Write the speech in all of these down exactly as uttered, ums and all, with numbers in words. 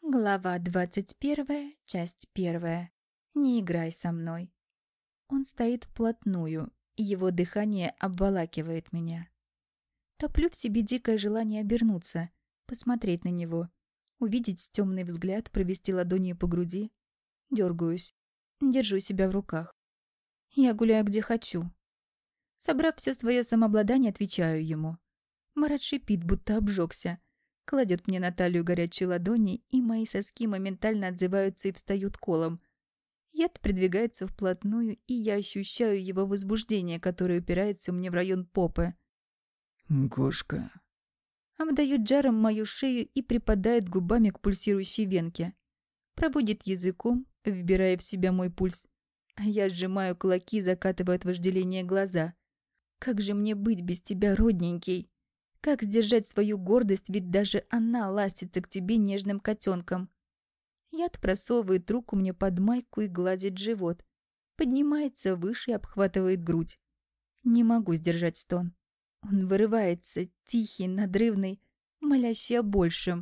Глава двадцать первая, часть первая. Не играй со мной. Он стоит вплотную, и его дыхание обволакивает меня. Топлю в себе дикое желание обернуться, посмотреть на него, увидеть темный взгляд, провести ладонью по груди. Дергаюсь, держу себя в руках. Я гуляю где хочу. Собрав все свое самообладание, отвечаю ему. Марат шипит, будто обжегся. Кладет мне на талию горячие ладони, и мои соски моментально отзываются и встают колом. Яд придвигается вплотную, и я ощущаю его возбуждение, которое упирается мне в район попы. «Кошка». Обдает жаром мою шею и припадает губами к пульсирующей венке. Проводит языком, вбирая в себя мой пульс. А я сжимаю кулаки, закатывая от вожделения глаза. «Как же мне быть без тебя, родненький? Как сдержать свою гордость, ведь даже она ластится к тебе нежным котенком?» Яд просовывает руку мне под майку и гладит живот. Поднимается выше и обхватывает грудь. Не могу сдержать стон. Он вырывается, тихий, надрывный, молящий о большем.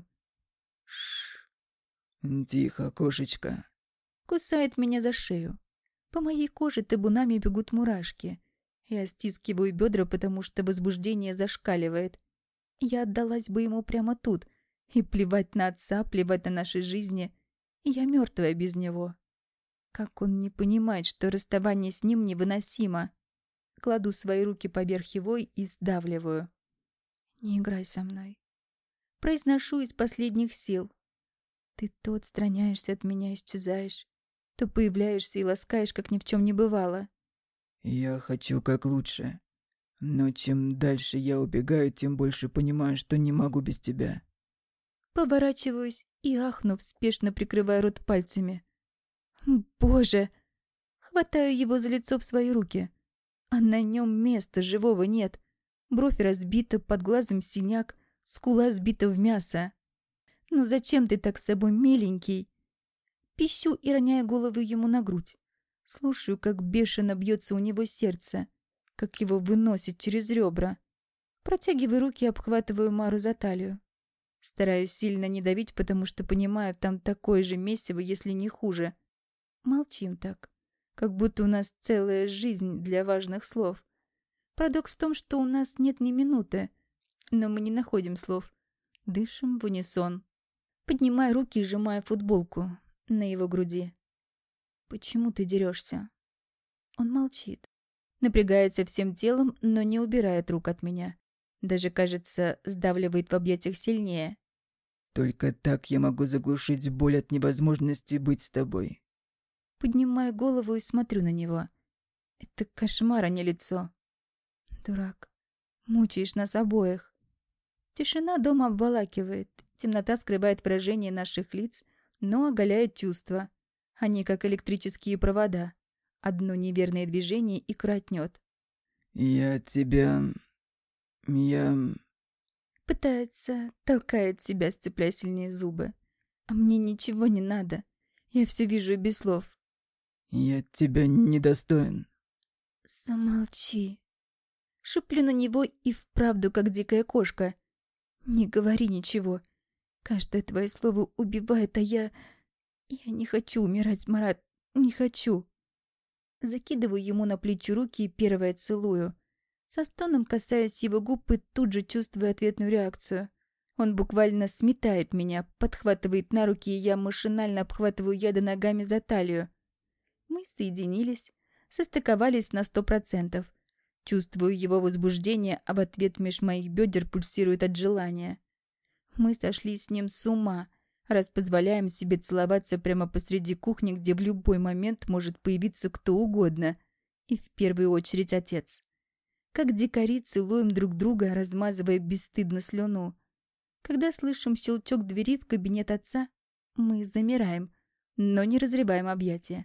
Шш. Тихо, кошечка. Кусает меня за шею. По моей коже табунами бегут мурашки. Я стискиваю бедра, потому что возбуждение зашкаливает. Я отдалась бы ему прямо тут. И плевать на отца, плевать на наши жизни. Я мертвая без него. Как он не понимает, что расставание с ним невыносимо. Кладу свои руки поверх его и сдавливаю. «Не играй со мной». Произношу из последних сил. Ты то отстраняешься от меня, исчезаешь, то появляешься и ласкаешь, как ни в чем не бывало. Я хочу как лучше. Но чем дальше я убегаю, тем больше понимаю, что не могу без тебя. Поворачиваюсь и, ахнув, спешно прикрываю рот пальцами. Боже! Хватаю его за лицо в свои руки. А на нем места живого нет. Бровь разбита, под глазом синяк, скула сбита в мясо. «Ну зачем ты так с собой, миленький?» Пищу и роняю голову ему на грудь. Слушаю, как бешено бьется у него сердце, как его выносит через ребра. Протягиваю руки и обхватываю Мару за талию. Стараюсь сильно не давить, потому что понимаю, там такое же месиво, если не хуже. Молчим так, как будто у нас целая жизнь для важных слов. Парадокс в том, что у нас нет ни минуты, но мы не находим слов. Дышим в унисон. Поднимаю руки и сжимаю футболку на его груди. «Почему ты дерешься?» Он молчит. Напрягается всем телом, но не убирает рук от меня. Даже, кажется, сдавливает в объятиях сильнее. Только так я могу заглушить боль от невозможности быть с тобой. Поднимаю голову и смотрю на него. Это кошмар, а не лицо. Дурак. Мучаешь нас обоих. Тишина дома обволакивает. Темнота скрывает выражение наших лиц, но оголяет чувства. Они как электрические провода. Одно неверное движение и кротнет. Я тебя... Я... Пытается, толкает себя, сцепляя сильнее зубы. А мне ничего не надо. Я все вижу и без слов. Я тебя недостоин. Замолчи. Шиплю на него и вправду, как дикая кошка. Не говори ничего. Каждое твое слово убивает, а я... Я не хочу умирать, Марат, не хочу. Закидываю ему на плечи руки и первое целую. Со стоном касаюсь его губ и тут же чувствую ответную реакцию. Он буквально сметает меня, подхватывает на руки, и я машинально обхватываю яда ногами за талию. Мы соединились, состыковались на сто процентов. Чувствую его возбуждение, а в ответ меж моих бедер пульсирует от желания. Мы сошли с ним с ума, раз позволяем себе целоваться прямо посреди кухни, где в любой момент может появиться кто угодно, и в первую очередь отец. Как дикари целуем друг друга, размазывая бесстыдно слюну. Когда слышим щелчок двери в кабинет отца, мы замираем, но не разрываем объятия.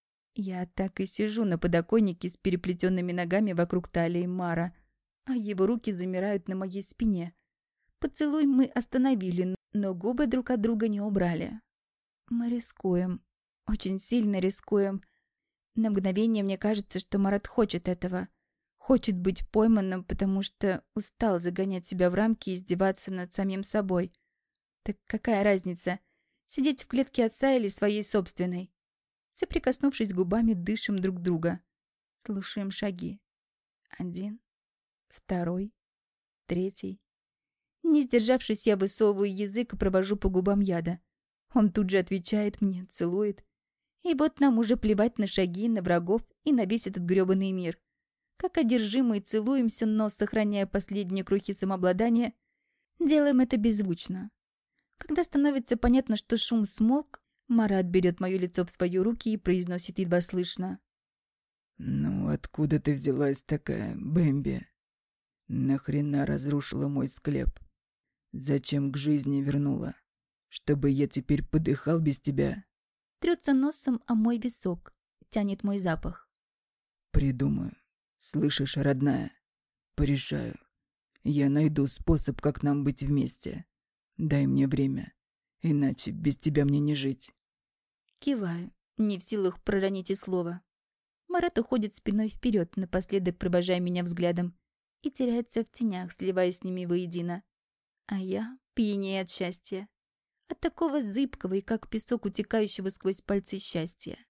Я так и сижу на подоконнике с переплетенными ногами вокруг талии Мара, а его руки замирают на моей спине. Поцелуй мы остановили, но губы друг от друга не убрали. Мы рискуем. Очень сильно рискуем. На мгновение мне кажется, что Марат хочет этого. Хочет быть пойманным, потому что устал загонять себя в рамки и издеваться над самим собой. Так какая разница? Сидеть в клетке отца или своей собственной. Соприкоснувшись губами, дышим друг друга. Слушаем шаги. Один, второй, третий. Не сдержавшись, я высовываю язык и провожу по губам яда. Он тут же отвечает мне, целует. И вот нам уже плевать на шаги, на врагов и на весь этот грёбаный мир. Как одержимые целуемся, но, сохраняя последние крохи самообладания, делаем это беззвучно. Когда становится понятно, что шум смолк, Марат берет мое лицо в свои руки и произносит едва слышно. «Ну, откуда ты взялась такая, Бэмби? Нахрена разрушила мой склеп? Зачем к жизни вернула? Чтобы я теперь подыхал без тебя?» Трется носом о мой висок, тянет мой запах. «Придумаю. Слышишь, родная? Порешаю. Я найду способ, как нам быть вместе. Дай мне время, иначе без тебя мне не жить». Киваю, не в силах проронить и слова. Марат уходит спиной вперед, напоследок провожая меня взглядом, и теряется в тенях, сливаясь с ними воедино. А я пьянею от счастья. От такого зыбкого и как песок утекающего сквозь пальцы счастья.